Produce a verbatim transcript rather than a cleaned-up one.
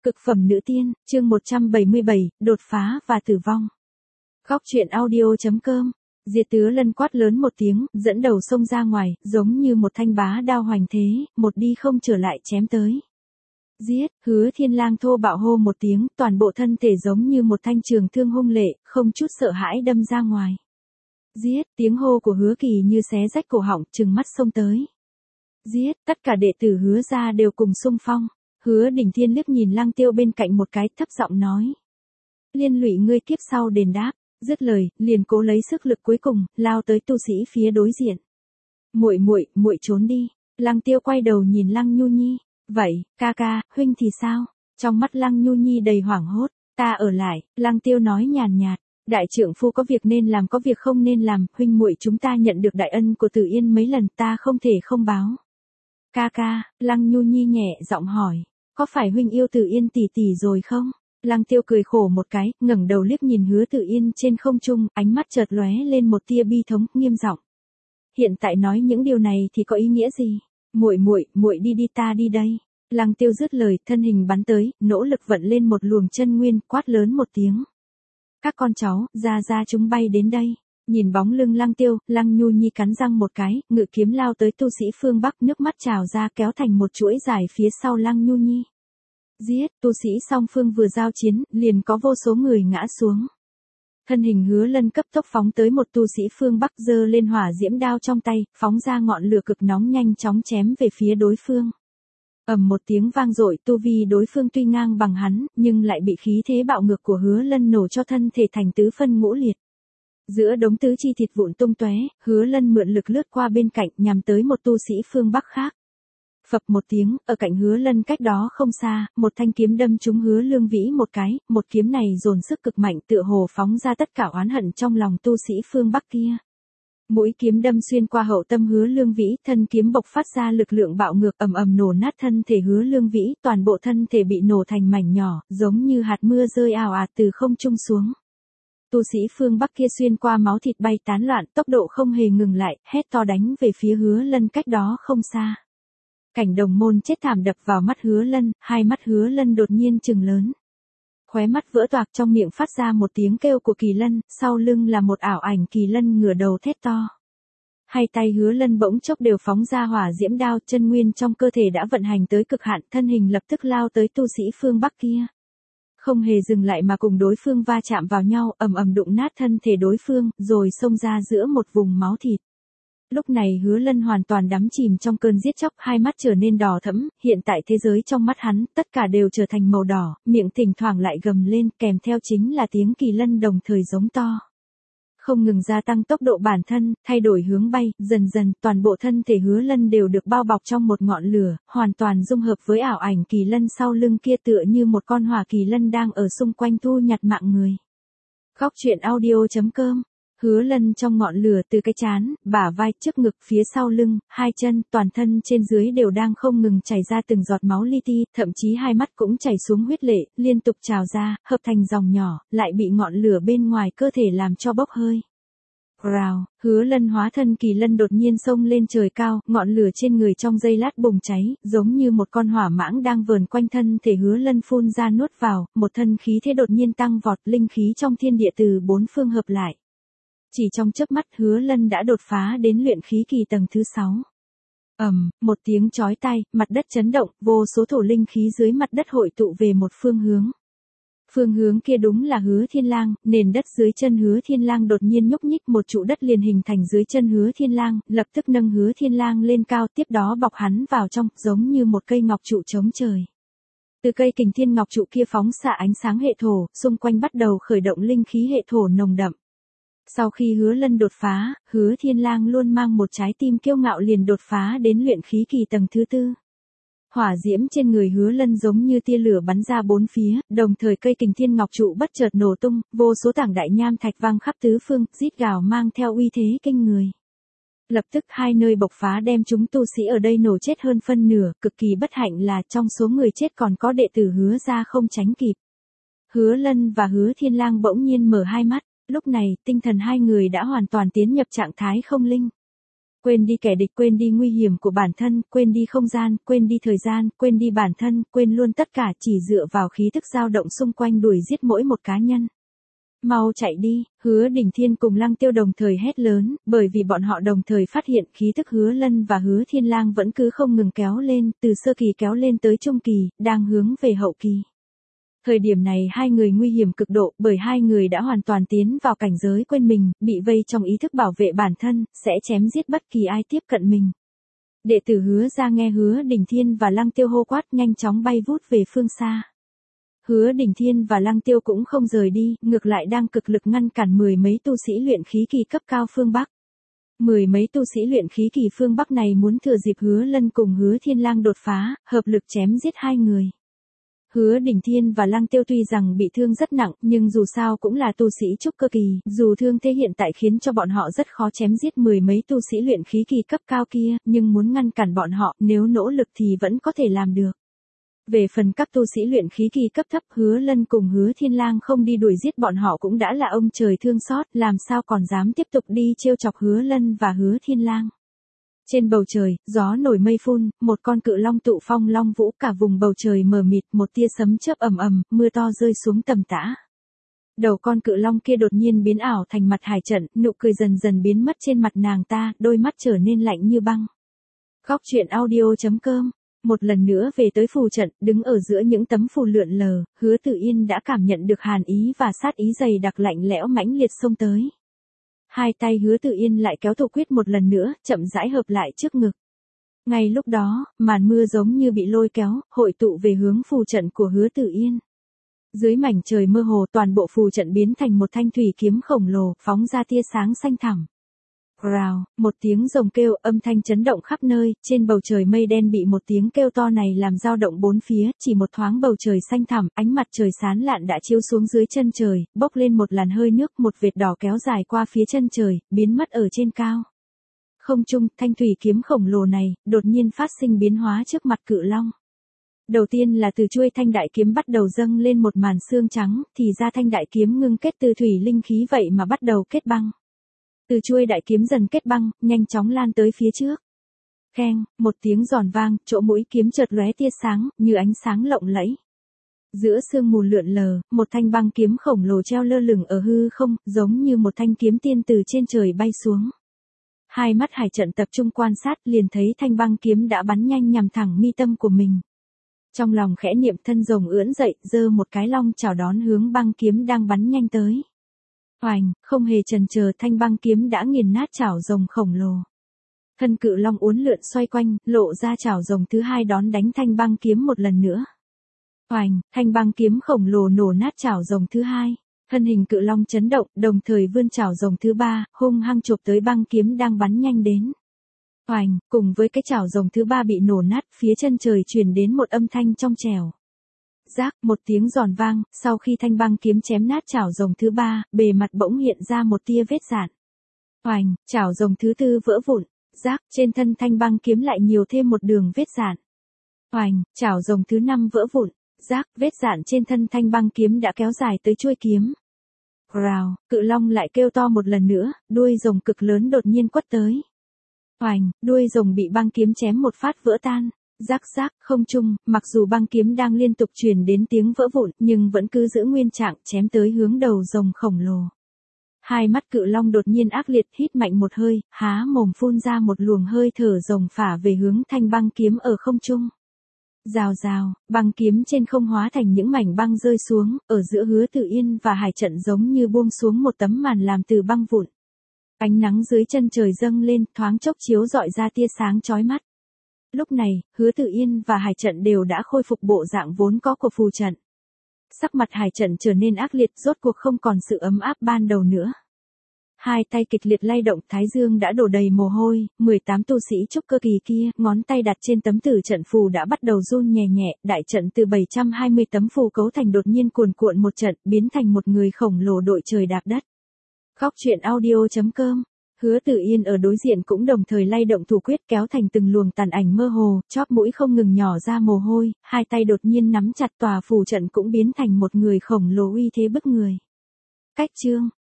Cực phẩm nữ tiên, chương một trăm bảy mươi bảy, đột phá và tử vong. Góc truyện audio chấm com. Diệt Tứa Lân quát lớn một tiếng, dẫn đầu xông ra ngoài, giống như một thanh bá đao hoành thế, một đi không trở lại chém tới. Giết, Hứa Thiên Lang thô bạo hô một tiếng, toàn bộ thân thể giống như một thanh trường thương hung lệ, không chút sợ hãi đâm ra ngoài. Giết, tiếng hô của Hứa Kỳ như xé rách cổ họng, trừng mắt xông tới. Giết, tất cả đệ tử Hứa gia đều cùng xung phong. Hứa Đỉnh Thiên liếc nhìn Lăng Tiêu bên cạnh một cái, thấp giọng nói: liên lụy ngươi kiếp sau đền đáp. Dứt lời, liền cố lấy sức lực cuối cùng, lao tới tu sĩ phía đối diện. Muội muội, muội trốn đi. Lăng Tiêu quay đầu nhìn Lăng Nhu Nhi, vậy, ca ca, huynh thì sao? Trong mắt Lăng Nhu Nhi đầy hoảng hốt. Ta ở lại. Lăng Tiêu nói nhàn nhạt, đại trượng phu có việc nên làm, có việc không nên làm, huynh muội chúng ta nhận được đại ân của Tử Yên mấy lần, ta không thể không báo. Ca ca, Lăng Nhu Nhi nhẹ giọng hỏi, có phải huynh yêu Tử Yên tỷ tỷ rồi không? Lăng Tiêu cười khổ một cái, ngẩng đầu liếc nhìn Hứa Tử Yên trên không trung, ánh mắt chợt lóe lên một tia bi thống, nghiêm giọng. Hiện tại nói những điều này thì có ý nghĩa gì? Muội muội, muội đi đi, ta đi đây. Lăng Tiêu dứt lời, thân hình bắn tới, nỗ lực vận lên một luồng chân nguyên, quát lớn một tiếng. Các con cháu, ra ra chúng bay đến đây. Nhìn bóng lưng Lăng Tiêu, Lăng Nhu Nhi cắn răng một cái, ngự kiếm lao tới tu sĩ phương Bắc, nước mắt trào ra kéo thành một chuỗi dài phía sau Lăng Nhu Nhi. Giết, tu sĩ song phương vừa giao chiến, liền có vô số người ngã xuống. Thân hình Hứa Lân cấp tốc phóng tới một tu sĩ phương Bắc, giơ lên hỏa diễm đao trong tay, phóng ra ngọn lửa cực nóng nhanh chóng chém về phía đối phương. Ầm một tiếng vang dội, tu vi đối phương tuy ngang bằng hắn, nhưng lại bị khí thế bạo ngược của Hứa Lân nổ cho thân thể thành tứ phân ngũ liệt. Giữa đống tứ chi thịt vụn tung tóe, Hứa Lân mượn lực lướt qua bên cạnh, nhằm tới một tu sĩ phương Bắc khác. Phập một tiếng, ở cạnh Hứa Lân cách đó không xa, một thanh kiếm đâm trúng Hứa Lương Vĩ một cái, một kiếm này dồn sức cực mạnh, tựa hồ phóng ra tất cả oán hận trong lòng tu sĩ phương Bắc kia. Mũi kiếm đâm xuyên qua hậu tâm Hứa Lương Vĩ, thân kiếm bộc phát ra lực lượng bạo ngược, ầm ầm nổ nát thân thể Hứa Lương Vĩ, toàn bộ thân thể bị nổ thành mảnh nhỏ, giống như hạt mưa rơi ào ạt từ không trung xuống. Tu sĩ phương Bắc kia xuyên qua máu thịt bay tán loạn, tốc độ không hề ngừng lại, hét to đánh về phía Hứa Lân cách đó không xa. Cảnh đồng môn chết thảm đập vào mắt Hứa Lân, hai mắt Hứa Lân đột nhiên trừng lớn. Khóe mắt vỡ toạc, trong miệng phát ra một tiếng kêu của Kỳ Lân, sau lưng là một ảo ảnh Kỳ Lân ngửa đầu thét to. Hai tay Hứa Lân bỗng chốc đều phóng ra hỏa diễm đao, chân nguyên trong cơ thể đã vận hành tới cực hạn, thân hình lập tức lao tới tu sĩ phương Bắc kia. Không hề dừng lại mà cùng đối phương va chạm vào nhau, ầm ầm đụng nát thân thể đối phương, rồi xông ra giữa một vùng máu thịt. Lúc này Hứa Lân hoàn toàn đắm chìm trong cơn giết chóc, hai mắt trở nên đỏ thẫm, hiện tại thế giới trong mắt hắn, tất cả đều trở thành màu đỏ, miệng thỉnh thoảng lại gầm lên, kèm theo chính là tiếng Kỳ Lân đồng thời giống to. Không ngừng gia tăng tốc độ bản thân, thay đổi hướng bay, dần dần, toàn bộ thân thể Hứa Lân đều được bao bọc trong một ngọn lửa, hoàn toàn dung hợp với ảo ảnh Kỳ Lân sau lưng kia, tựa như một con hỏa kỳ lân đang ở xung quanh thu nhặt mạng người. Góc truyện audio chấm com. Hứa Lân trong ngọn lửa, từ cái trán, bả vai, trước ngực, phía sau lưng, hai chân, toàn thân trên dưới đều đang không ngừng chảy ra từng giọt máu li ti, thậm chí hai mắt cũng chảy xuống huyết lệ, liên tục trào ra, hợp thành dòng nhỏ, lại bị ngọn lửa bên ngoài cơ thể làm cho bốc hơi. Rào, Hứa Lân hóa thân Kỳ Lân đột nhiên xông lên trời cao, ngọn lửa trên người trong giây lát bùng cháy, giống như một con hỏa mãng đang vờn quanh thân thể Hứa Lân phun ra nuốt vào, một thân khí thế đột nhiên tăng vọt, linh khí trong thiên địa từ bốn phương hợp lại. Chỉ trong chớp mắt Hứa Lân đã đột phá đến luyện khí kỳ tầng thứ sáu. Ầm, một tiếng chói tai, mặt đất chấn động, vô số thổ linh khí dưới mặt đất hội tụ về một phương hướng. Phương hướng kia đúng là Hứa Thiên Lang, nền đất dưới chân Hứa Thiên Lang đột nhiên nhúc nhích, một trụ đất liền hình thành dưới chân Hứa Thiên Lang, lập tức nâng Hứa Thiên Lang lên cao, tiếp đó bọc hắn vào trong, giống như một cây ngọc trụ chống trời. Từ cây Kình Thiên ngọc trụ kia phóng xạ ánh sáng hệ thổ, xung quanh bắt đầu khởi động linh khí hệ thổ nồng đậm. Sau khi Hứa Lân đột phá, Hứa Thiên Lang luôn mang một trái tim kiêu ngạo liền đột phá đến luyện khí kỳ tầng thứ tư. Hỏa diễm trên người Hứa Lân giống như tia lửa bắn ra bốn phía, đồng thời cây Kình Thiên ngọc trụ bất chợt nổ tung, vô số tảng đại nham thạch vang khắp tứ phương, rít gào mang theo uy thế kinh người. Lập tức hai nơi bộc phá đem chúng tu sĩ ở đây nổ chết hơn phân nửa, cực kỳ bất hạnh là trong số người chết còn có đệ tử Hứa gia không tránh kịp. Hứa Lân và Hứa Thiên Lang bỗng nhiên mở hai mắt. Lúc này, tinh thần hai người đã hoàn toàn tiến nhập trạng thái không linh. quên đi kẻ địch, quên đi nguy hiểm của bản thân, quên đi không gian, quên đi thời gian, quên đi bản thân, quên luôn tất cả, chỉ dựa vào khí thức dao động xung quanh đuổi giết mỗi một cá nhân. Mau chạy đi, Hứa Đình Thiên cùng Lăng Tiêu đồng thời hét lớn, bởi vì bọn họ đồng thời phát hiện khí thức Hứa Lân và Hứa Thiên Lang vẫn cứ không ngừng kéo lên, từ sơ kỳ kéo lên tới trung kỳ, đang hướng về hậu kỳ. Thời điểm này hai người nguy hiểm cực độ, bởi hai người đã hoàn toàn tiến vào cảnh giới quên mình, bị vây trong ý thức bảo vệ bản thân, sẽ chém giết bất kỳ ai tiếp cận mình. Đệ tử Hứa ra nghe Hứa Đình Thiên và Lăng Tiêu hô quát, nhanh chóng bay vút về phương xa. Hứa Đình Thiên và Lăng Tiêu cũng không rời đi, ngược lại đang cực lực ngăn cản mười mấy tu sĩ luyện khí kỳ cấp cao phương Bắc. Mười mấy tu sĩ luyện khí kỳ phương Bắc này muốn thừa dịp Hứa Lân cùng Hứa Thiên Lang đột phá, hợp lực chém giết hai người. Hứa Đình Thiên và Lăng Tiêu tuy rằng bị thương rất nặng, nhưng dù sao cũng là tu sĩ trúc cơ kỳ, dù thương thế hiện tại khiến cho bọn họ rất khó chém giết mười mấy tu sĩ luyện khí kỳ cấp cao kia, nhưng muốn ngăn cản bọn họ, nếu nỗ lực thì vẫn có thể làm được. Về phần các tu sĩ luyện khí kỳ cấp thấp, Hứa Lân cùng Hứa Thiên Lang không đi đuổi giết bọn họ cũng đã là ông trời thương xót, làm sao còn dám tiếp tục đi trêu chọc Hứa Lân và Hứa Thiên Lang. Trên bầu trời, gió nổi mây phun, một con cự long tụ phong long vũ, cả vùng bầu trời mờ mịt, một tia sấm chớp ầm ầm, mưa to rơi xuống tầm tã. Đầu con cự long kia đột nhiên biến ảo thành mặt hải trận, nụ cười dần dần biến mất trên mặt nàng ta, đôi mắt trở nên lạnh như băng. Góc truyện audio chấm com. Một lần nữa về tới phù trận, đứng ở giữa những tấm phù lượn lờ, Hứa Tử Yên đã cảm nhận được hàn ý và sát ý dày đặc lạnh lẽo mãnh liệt xông tới. Hai tay Hứa Tử Yên lại kéo thủ quyết một lần nữa, chậm rãi hợp lại trước ngực. Ngay lúc đó, màn mưa giống như bị lôi kéo, hội tụ về hướng phù trận của Hứa Tử Yên. Dưới mảnh trời mơ hồ, toàn bộ phù trận biến thành một thanh thủy kiếm khổng lồ, phóng ra tia sáng xanh thẳm. Rào, một tiếng rồng kêu, âm thanh chấn động khắp nơi, trên bầu trời mây đen bị một tiếng kêu to này làm dao động bốn phía, chỉ một thoáng bầu trời xanh thẳm, ánh mặt trời sáng lạn đã chiếu xuống dưới chân trời, bốc lên một làn hơi nước, một vệt đỏ kéo dài qua phía chân trời, biến mất ở trên cao. Không trung, thanh thủy kiếm khổng lồ này, đột nhiên phát sinh biến hóa trước mặt cự long. Đầu tiên là từ chuôi thanh đại kiếm bắt đầu dâng lên một màn xương trắng, thì ra thanh đại kiếm ngưng kết từ thủy linh khí vậy mà bắt đầu kết băng. Từ chuôi đại kiếm dần kết băng, nhanh chóng lan tới phía trước. Keng, một tiếng giòn vang, chỗ mũi kiếm chợt lóe tia sáng, như ánh sáng lộng lẫy. Giữa sương mù lượn lờ, một thanh băng kiếm khổng lồ treo lơ lửng ở hư không, giống như một thanh kiếm tiên từ trên trời bay xuống. Hai mắt Hải Trận tập trung quan sát, liền thấy thanh băng kiếm đã bắn nhanh nhằm thẳng mi tâm của mình. Trong lòng khẽ niệm, thân rồng ưỡn dậy, giơ một cái long chào đón hướng băng kiếm đang bắn nhanh tới. Oành, không hề chần chờ, thanh băng kiếm đã nghiền nát chảo rồng khổng lồ. Thân cự long uốn lượn xoay quanh, lộ ra chảo rồng thứ hai đón đánh thanh băng kiếm một lần nữa. Oành, thanh băng kiếm khổng lồ nổ nát chảo rồng thứ hai. Thân hình cự long chấn động, đồng thời vươn chảo rồng thứ ba, hung hăng chộp tới băng kiếm đang bắn nhanh đến. Oành, cùng với cái chảo rồng thứ ba bị nổ nát, phía chân trời truyền đến một âm thanh trong trẻo. Rác, một tiếng giòn vang, sau khi thanh băng kiếm chém nát chảo rồng thứ ba, bề mặt bỗng hiện ra một tia vết rạn. Oành, chảo rồng thứ tư vỡ vụn. Rác, trên thân thanh băng kiếm lại nhiều thêm một đường vết rạn. Oành, chảo rồng thứ năm vỡ vụn. Rác, vết rạn trên thân thanh băng kiếm đã kéo dài tới chuôi kiếm. Rào, cự long lại kêu to một lần nữa, đuôi rồng cực lớn đột nhiên quất tới. Oành, đuôi rồng bị băng kiếm chém một phát vỡ tan. Rác rác, không trung, mặc dù băng kiếm đang liên tục truyền đến tiếng vỡ vụn, nhưng vẫn cứ giữ nguyên trạng, chém tới hướng đầu rồng khổng lồ. Hai mắt cự long đột nhiên ác liệt, hít mạnh một hơi, há mồm phun ra một luồng hơi thở rồng phả về hướng thanh băng kiếm ở không trung. Rào rào, băng kiếm trên không hóa thành những mảnh băng rơi xuống, ở giữa Hứa Tử Yên và Hải Trận giống như buông xuống một tấm màn làm từ băng vụn. Ánh nắng dưới chân trời dâng lên, thoáng chốc chiếu rọi ra tia sáng chói mắt. Lúc này, Hứa Tử Yên và Hải Trận đều đã khôi phục bộ dạng vốn có của phù trận. Sắc mặt Hải Trận trở nên ác liệt, rốt cuộc không còn sự ấm áp ban đầu nữa. Hai tay kịch liệt lay động, thái dương đã đổ đầy mồ hôi, mười tám tu sĩ trúc cơ kỳ kia, ngón tay đặt trên tấm tử trận phù đã bắt đầu run nhẹ nhẹ, đại trận từ bảy trăm hai mươi tấm phù cấu thành đột nhiên cuồn cuộn một trận, biến thành một người khổng lồ đội trời đạp đất. Góc truyện audio chấm com. Hứa Tử Yên ở đối diện cũng đồng thời lay động thủ quyết, kéo thành từng luồng tàn ảnh mơ hồ, chóp mũi không ngừng nhỏ ra mồ hôi, hai tay đột nhiên nắm chặt, tòa phù trận cũng biến thành một người khổng lồ uy thế bức người. Cách chương